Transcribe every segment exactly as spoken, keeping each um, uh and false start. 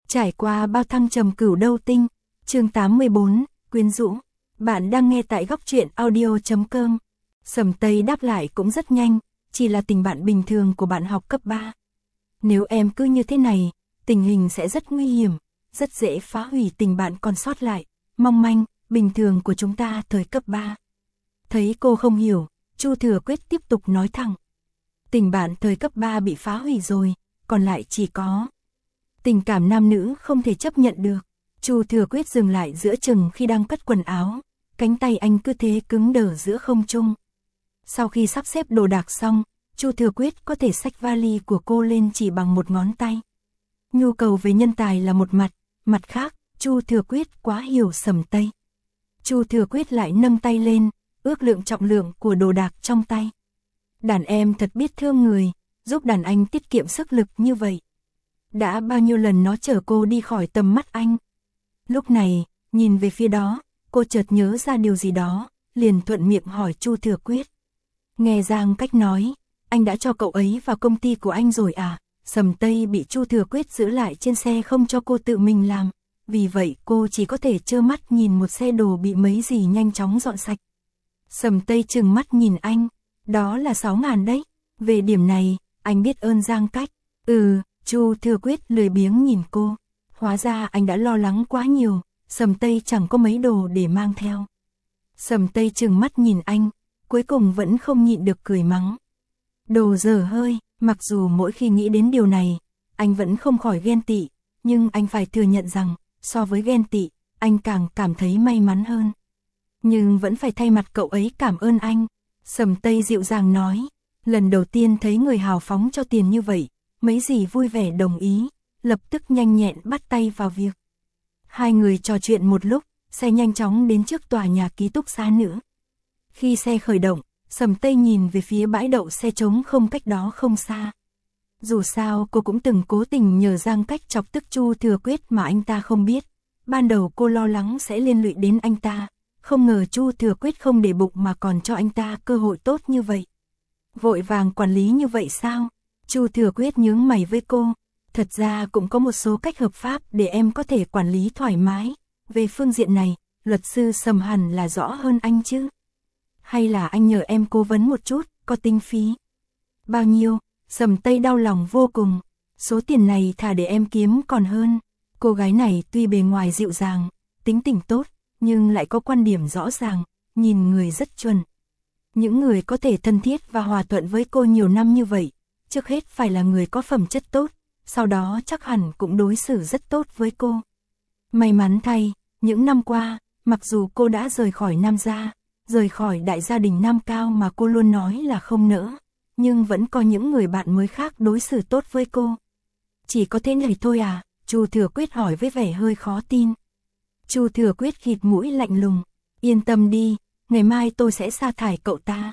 Trải qua bao thăng trầm cửu đâu tinh, chương tám mươi bốn, quyến rũ. Bạn đang nghe tại góc truyện audio chấm com. Sầm Tây đáp lại cũng rất nhanh, chỉ là tình bạn bình thường của bạn học cấp ba. Nếu em cứ như thế này, tình hình sẽ rất nguy hiểm, rất dễ phá hủy tình bạn còn sót lại, mong manh, bình thường của chúng ta thời cấp ba. Thấy cô không hiểu, Chu Thừa Quyết tiếp tục nói thẳng. Tình bạn thời cấp ba bị phá hủy rồi, còn lại chỉ có tình cảm nam nữ không thể chấp nhận được. Chu Thừa Quyết dừng lại giữa chừng khi đang cất quần áo, cánh tay anh cứ thế cứng đờ giữa không trung. Sau khi sắp xếp đồ đạc xong, Chu Thừa Quyết có thể xách vali của cô lên chỉ bằng một ngón tay. Nhu cầu về nhân tài là một mặt, mặt khác, Chu Thừa Quyết quá hiểu Sầm Tây. Chu Thừa Quyết lại nâng tay lên, ước lượng trọng lượng của đồ đạc trong tay. Đàn em thật biết thương người, giúp đàn anh tiết kiệm sức lực như vậy. Đã bao nhiêu lần nó chở cô đi khỏi tầm mắt anh. Lúc này, nhìn về phía đó, cô chợt nhớ ra điều gì đó, liền thuận miệng hỏi Chu Thừa Quyết. Nghe Giang Cách nói, anh đã cho cậu ấy vào công ty của anh rồi à? Sầm Tây bị Chu Thừa Quyết giữ lại trên xe không cho cô tự mình làm, vì vậy cô chỉ có thể trơ mắt nhìn một xe đồ bị mấy gì nhanh chóng dọn sạch. Sầm Tây trừng mắt nhìn anh, đó là sáu ngàn đấy, về điểm này, anh biết ơn Giang Cách. Ừ, Chu Thừa Quyết lười biếng nhìn cô, hóa ra anh đã lo lắng quá nhiều, Sầm Tây chẳng có mấy đồ để mang theo. Sầm Tây trừng mắt nhìn anh, cuối cùng vẫn không nhịn được cười mắng. Đồ dở hơi, mặc dù mỗi khi nghĩ đến điều này, anh vẫn không khỏi ghen tị, nhưng anh phải thừa nhận rằng, so với ghen tị, anh càng cảm thấy may mắn hơn. Nhưng vẫn phải thay mặt cậu ấy cảm ơn anh. Sầm Tây dịu dàng nói, lần đầu tiên thấy người hào phóng cho tiền như vậy, mấy dì vui vẻ đồng ý, lập tức nhanh nhẹn bắt tay vào việc. Hai người trò chuyện một lúc, xe nhanh chóng đến trước tòa nhà ký túc xá nữa. Khi xe khởi động, Sầm Tây nhìn về phía bãi đậu xe trống không cách đó không xa. Dù sao cô cũng từng cố tình nhờ Giang Cách chọc tức Chu Thừa Quyết mà anh ta không biết. Ban đầu cô lo lắng sẽ liên lụy đến anh ta, không ngờ Chu Thừa Quyết không để bụng mà còn cho anh ta cơ hội tốt như vậy. Vội vàng quản lý như vậy sao? Chu Thừa Quyết nhướng mày với cô. Thật ra cũng có một số cách hợp pháp để em có thể quản lý thoải mái. Về phương diện này, luật sư Sầm hẳn là rõ hơn anh chứ. Hay là anh nhờ em cố vấn một chút, có tính phí. Bao nhiêu? Sầm Tây đau lòng vô cùng. Số tiền này thà để em kiếm còn hơn. Cô gái này tuy bề ngoài dịu dàng, tính tình tốt, nhưng lại có quan điểm rõ ràng, nhìn người rất chuẩn. Những người có thể thân thiết và hòa thuận với cô nhiều năm như vậy, trước hết phải là người có phẩm chất tốt, sau đó chắc hẳn cũng đối xử rất tốt với cô. May mắn thay, những năm qua, mặc dù cô đã rời khỏi Nam gia, rời khỏi đại gia đình Nam Cao mà cô luôn nói là không nỡ, nhưng vẫn có những người bạn mới khác đối xử tốt với cô. Chỉ có thế này thôi à? Chu Thừa Quyết hỏi với vẻ hơi khó tin. Chu Thừa Quyết khịt mũi lạnh lùng, yên tâm đi, ngày mai tôi sẽ sa thải cậu ta.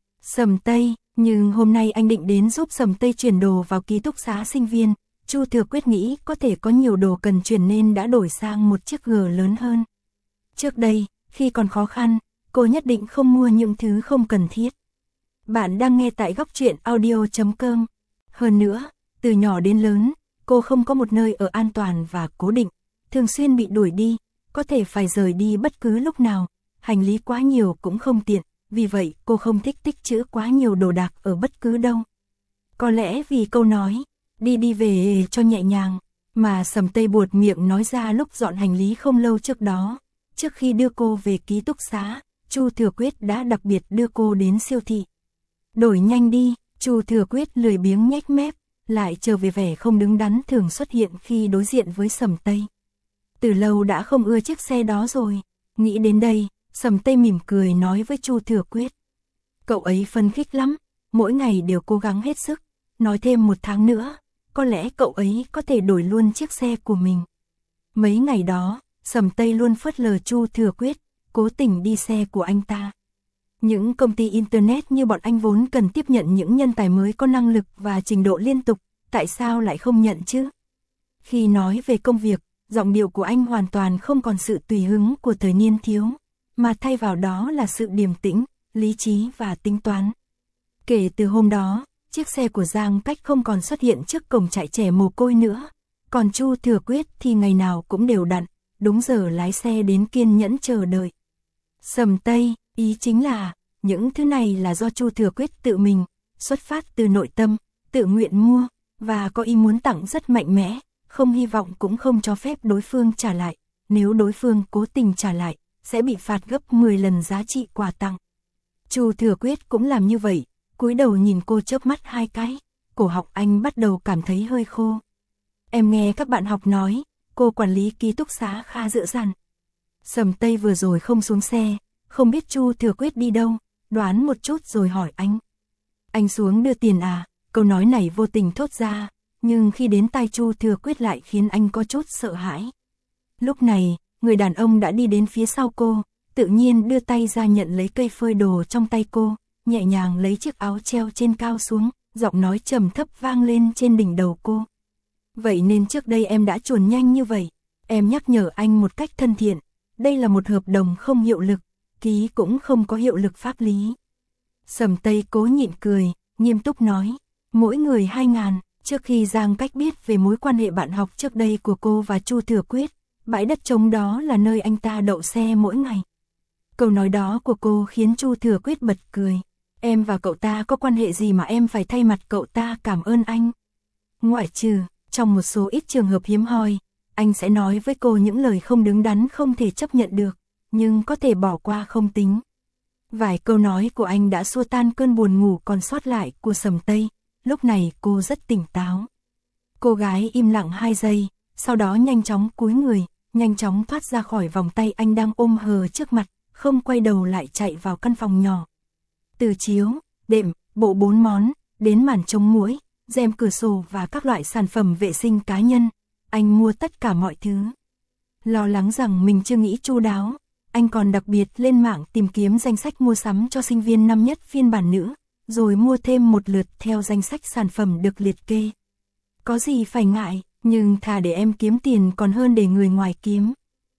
Sầm Tây, nhưng hôm nay anh định đến giúp Sầm Tây chuyển đồ vào ký túc xá sinh viên. Chu Thừa Quyết nghĩ có thể có nhiều đồ cần chuyển nên đã đổi sang một chiếc G lớn hơn. Trước đây, khi còn khó khăn, cô nhất định không mua những thứ không cần thiết. Bạn đang nghe tại góc truyện audio chấm com. Hơn nữa, từ nhỏ đến lớn, cô không có một nơi ở an toàn và cố định, thường xuyên bị đuổi đi, có thể phải rời đi bất cứ lúc nào, hành lý quá nhiều cũng không tiện, vì vậy cô không thích tích trữ quá nhiều đồ đạc ở bất cứ đâu. Có lẽ vì câu nói, đi đi về cho nhẹ nhàng, mà Sầm Tây buột miệng nói ra lúc dọn hành lý không lâu trước đó. Trước khi đưa cô về ký túc xá, Chu Thừa Quyết đã đặc biệt đưa cô đến siêu thị. Đổi nhanh đi, Chu Thừa Quyết lười biếng nhếch mép, lại trở về vẻ không đứng đắn thường xuất hiện khi đối diện với Sầm Tây. Từ lâu đã không ưa chiếc xe đó rồi. Nghĩ đến đây, Sầm Tây mỉm cười nói với Chu Thừa Quyết. Cậu ấy phấn khích lắm, mỗi ngày đều cố gắng hết sức, nói thêm một tháng nữa, có lẽ cậu ấy có thể đổi luôn chiếc xe của mình. Mấy ngày đó, Sầm Tây luôn phớt lờ Chu Thừa Quyết, cố tình đi xe của anh ta. Những công ty Internet như bọn anh vốn cần tiếp nhận những nhân tài mới có năng lực và trình độ liên tục, tại sao lại không nhận chứ? Khi nói về công việc, giọng điệu của anh hoàn toàn không còn sự tùy hứng của thời niên thiếu, mà thay vào đó là sự điềm tĩnh, lý trí và tính toán. Kể từ hôm đó, chiếc xe của Giang Cách không còn xuất hiện trước cổng trại trẻ mồ côi nữa. Còn Chu Thừa Quyết thì ngày nào cũng đều đặn, đúng giờ lái xe đến kiên nhẫn chờ đợi. Sầm Tây, ý chính là, những thứ này là do Chu Thừa Quyết tự mình, xuất phát từ nội tâm, tự nguyện mua, và có ý muốn tặng rất mạnh mẽ, không hy vọng cũng không cho phép đối phương trả lại, nếu đối phương cố tình trả lại, sẽ bị phạt gấp mười lần giá trị quà tặng. Chu Thừa Quyết cũng làm như vậy, cúi đầu nhìn cô chớp mắt hai cái, cổ họng anh bắt đầu cảm thấy hơi khô. Em nghe các bạn học nói, cô quản lý ký túc xá khá dữ dằn. Sầm Tây vừa rồi không xuống xe, không biết Chu Thừa Quyết đi đâu, đoán một chút rồi hỏi anh. Anh xuống đưa tiền à? Câu nói này vô tình thốt ra, nhưng khi đến tai Chu Thừa Quyết lại khiến anh có chút sợ hãi. Lúc này, người đàn ông đã đi đến phía sau cô, tự nhiên đưa tay ra nhận lấy cây phơi đồ trong tay cô, nhẹ nhàng lấy chiếc áo treo trên cao xuống, giọng nói trầm thấp vang lên trên đỉnh đầu cô. Vậy nên trước đây em đã chuồn nhanh như vậy, em nhắc nhở anh một cách thân thiện, đây là một hợp đồng không hiệu lực, ký cũng không có hiệu lực pháp lý. Sầm Tây cố nhịn cười, nghiêm túc nói, mỗi người hai ngàn. Trước khi Giang Cách biết về mối quan hệ bạn học trước đây của cô và Chu Thừa Quyết, bãi đất trống đó là nơi anh ta đậu xe mỗi ngày. Câu nói đó của cô khiến Chu Thừa Quyết bật cười. Em và cậu ta có quan hệ gì mà em phải thay mặt cậu ta cảm ơn anh? Ngoại trừ, trong một số ít trường hợp hiếm hoi, anh sẽ nói với cô những lời không đứng đắn không thể chấp nhận được, nhưng có thể bỏ qua không tính. Vài câu nói của anh đã xua tan cơn buồn ngủ còn sót lại của Sầm Tây. Lúc này cô rất tỉnh táo. Cô gái im lặng hai giây, sau đó nhanh chóng cúi người, nhanh chóng thoát ra khỏi vòng tay anh đang ôm hờ trước mặt, không quay đầu lại chạy vào căn phòng nhỏ. Từ chiếu, đệm, bộ bốn món, đến màn chống muỗi, rèm cửa sổ và các loại sản phẩm vệ sinh cá nhân, anh mua tất cả mọi thứ. Lo lắng rằng mình chưa nghĩ chu đáo, anh còn đặc biệt lên mạng tìm kiếm danh sách mua sắm cho sinh viên năm nhất phiên bản nữ, rồi mua thêm một lượt theo danh sách sản phẩm được liệt kê. Có gì phải ngại, nhưng thà để em kiếm tiền còn hơn để người ngoài kiếm.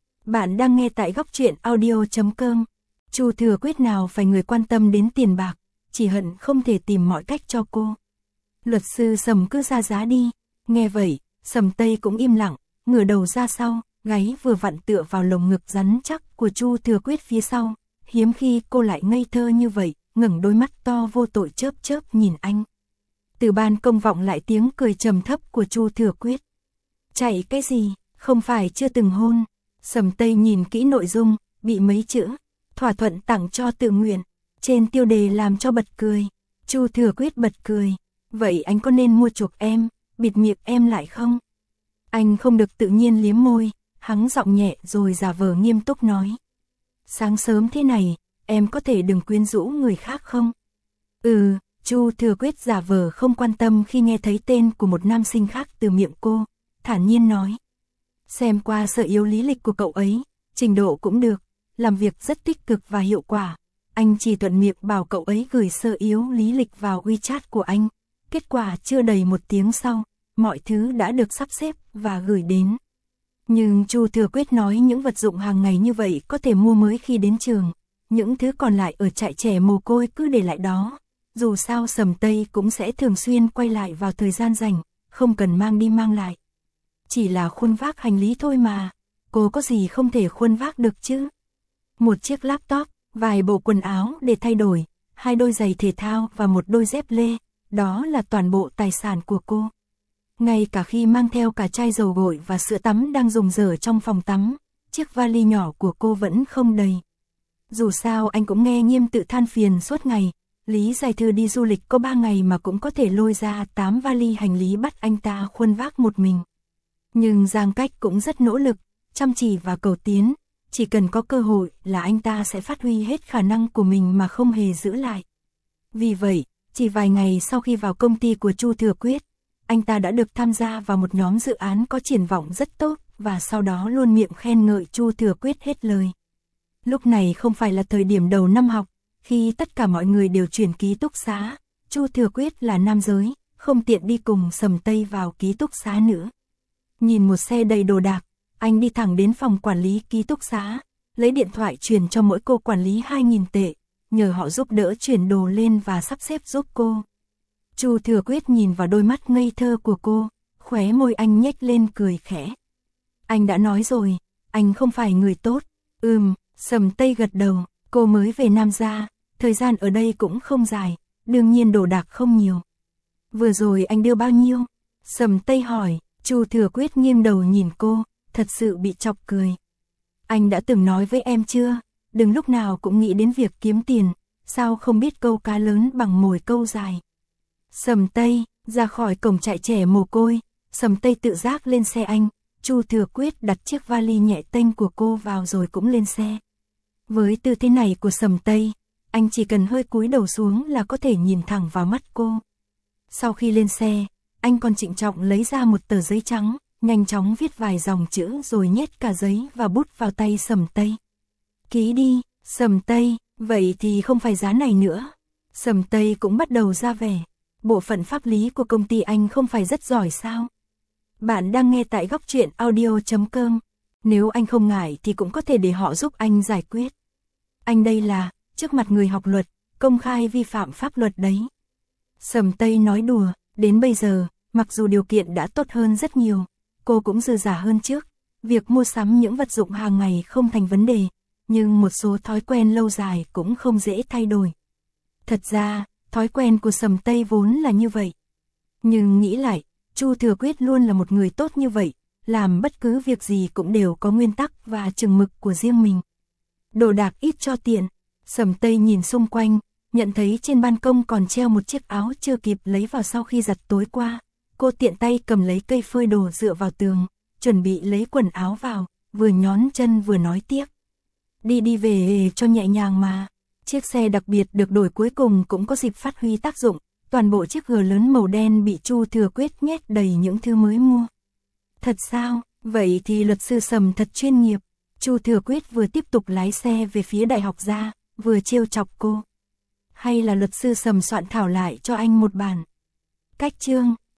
Bạn đang nghe tại góc truyện audio chấm com. Chu Thừa Quyết nào phải người quan tâm đến tiền bạc, chỉ hận không thể tìm mọi cách cho cô. Luật sư Sầm cứ ra giá đi. Nghe vậy, Sầm Tây cũng im lặng, ngửa đầu ra sau, gáy vừa vặn tựa vào lồng ngực rắn chắc của Chu Thừa Quyết phía sau. Hiếm khi cô lại ngây thơ như vậy, ngẩng đôi mắt to vô tội chớp chớp nhìn anh. Từ ban công vọng lại tiếng cười trầm thấp của Chu Thừa Quyết. Chạy cái gì, không phải chưa từng hôn. Sầm Tây nhìn kỹ nội dung, bị mấy chữ thỏa thuận tặng cho tự nguyện trên tiêu đề làm cho bật cười. Chu Thừa Quyết bật cười. Vậy anh có nên mua chuộc em, bịt miệng em lại không? Anh không được tự nhiên liếm môi, hắng giọng nhẹ rồi giả vờ nghiêm túc nói. Sáng sớm thế này, em có thể đừng quyến rũ người khác không? Ừ, Chu Thừa Quyết giả vờ không quan tâm khi nghe thấy tên của một nam sinh khác từ miệng cô, thản nhiên nói. Xem qua sở yếu lý lịch của cậu ấy, trình độ cũng được, làm việc rất tích cực và hiệu quả. Anh chỉ thuận miệng bảo cậu ấy gửi sơ yếu lý lịch vào WeChat của anh. Kết quả chưa đầy một tiếng sau, mọi thứ đã được sắp xếp và gửi đến. Nhưng Chu Thừa Quyết nói những vật dụng hàng ngày như vậy có thể mua mới khi đến trường. Những thứ còn lại ở trại trẻ mồ côi cứ để lại đó. Dù sao Sầm Tây cũng sẽ thường xuyên quay lại vào thời gian rảnh, không cần mang đi mang lại. Chỉ là khuân vác hành lý thôi mà, cô có gì không thể khuân vác được chứ? Một chiếc laptop, vài bộ quần áo để thay đổi, hai đôi giày thể thao và một đôi dép lê, đó là toàn bộ tài sản của cô. Ngay cả khi mang theo cả chai dầu gội và sữa tắm đang dùng dở trong phòng tắm, chiếc vali nhỏ của cô vẫn không đầy. Dù sao anh cũng nghe Nghiêm tự than phiền suốt ngày, Lý Giải Thư đi du lịch có ba ngày mà cũng có thể lôi ra tám vali hành lý bắt anh ta khuân vác một mình. Nhưng Giang Cách cũng rất nỗ lực, chăm chỉ và cầu tiến, chỉ cần có cơ hội là anh ta sẽ phát huy hết khả năng của mình mà không hề giữ lại. Vì vậy, chỉ vài ngày sau khi vào công ty của Chu Thừa Quyết, anh ta đã được tham gia vào một nhóm dự án có triển vọng rất tốt và sau đó luôn miệng khen ngợi Chu Thừa Quyết hết lời. Lúc này không phải là thời điểm đầu năm học, khi tất cả mọi người đều chuyển ký túc xá, Chu Thừa Quyết là nam giới, không tiện đi cùng Sầm Tây vào ký túc xá nữa. Nhìn một xe đầy đồ đạc, anh đi thẳng đến phòng quản lý ký túc xá, lấy điện thoại truyền cho mỗi cô quản lý hai nghìn tệ, nhờ họ giúp đỡ chuyển đồ lên và sắp xếp giúp cô. Chu Thừa Quyết nhìn vào đôi mắt ngây thơ của cô, Khóe môi anh nhếch lên cười khẽ. Anh đã nói rồi, anh không phải người tốt. Ừm, Sầm Tây gật đầu, cô mới về Nam gia, thời gian ở đây cũng không dài, đương nhiên đồ đạc không nhiều. Vừa rồi anh đưa bao nhiêu? Sầm Tây hỏi. Chu Thừa Quyết nghiêng đầu nhìn cô, thật sự bị chọc cười. Anh đã từng nói với em chưa, đừng lúc nào cũng nghĩ đến việc kiếm tiền, sao không biết câu cá lớn bằng mồi câu dài. Sầm Tây, ra khỏi cổng trại trẻ mồ côi, Sầm Tây tự giác lên xe anh, Chu Thừa Quyết đặt chiếc vali nhẹ tênh của cô vào rồi cũng lên xe. Với tư thế này của Sầm Tây, anh chỉ cần hơi cúi đầu xuống là có thể nhìn thẳng vào mắt cô. Sau khi lên xe, anh còn trịnh trọng lấy ra một tờ giấy trắng, nhanh chóng viết vài dòng chữ rồi nhét cả giấy và bút vào tay Sầm Tây. Ký đi, Sầm Tây, vậy thì không phải giá này nữa. Sầm Tây cũng bắt đầu ra vẻ. Bộ phận pháp lý của công ty anh không phải rất giỏi sao? Bạn đang nghe tại góc truyện audio chấm com. Nếu anh không ngại thì cũng có thể để họ giúp anh giải quyết. Anh đây là, trước mặt người học luật, công khai vi phạm pháp luật đấy. Sầm Tây nói đùa, đến bây giờ, mặc dù điều kiện đã tốt hơn rất nhiều, cô cũng dư giả hơn trước. Việc mua sắm những vật dụng hàng ngày không thành vấn đề, nhưng một số thói quen lâu dài cũng không dễ thay đổi. Thật ra, thói quen của Sầm Tây vốn là như vậy. Nhưng nghĩ lại, Chu Thừa Quyết luôn là một người tốt như vậy, làm bất cứ việc gì cũng đều có nguyên tắc và chừng mực của riêng mình. Đồ đạc ít cho tiện, Sầm Tây nhìn xung quanh, nhận thấy trên ban công còn treo một chiếc áo chưa kịp lấy vào sau khi giặt tối qua. Cô tiện tay cầm lấy cây phơi đồ dựa vào tường, chuẩn bị lấy quần áo vào, vừa nhón chân vừa nói tiếp. Đi đi về cho nhẹ nhàng mà. Chiếc xe đặc biệt được đổi cuối cùng cũng có dịp phát huy tác dụng, toàn bộ chiếc gờ lớn màu đen bị Chu Thừa Quyết nhét đầy những thứ mới mua. Thật sao, vậy thì luật sư Sầm thật chuyên nghiệp. Chu Thừa Quyết vừa tiếp tục lái xe về phía đại học ra, vừa trêu chọc cô. Hay là luật sư Sầm soạn thảo lại cho anh một bản cách chương.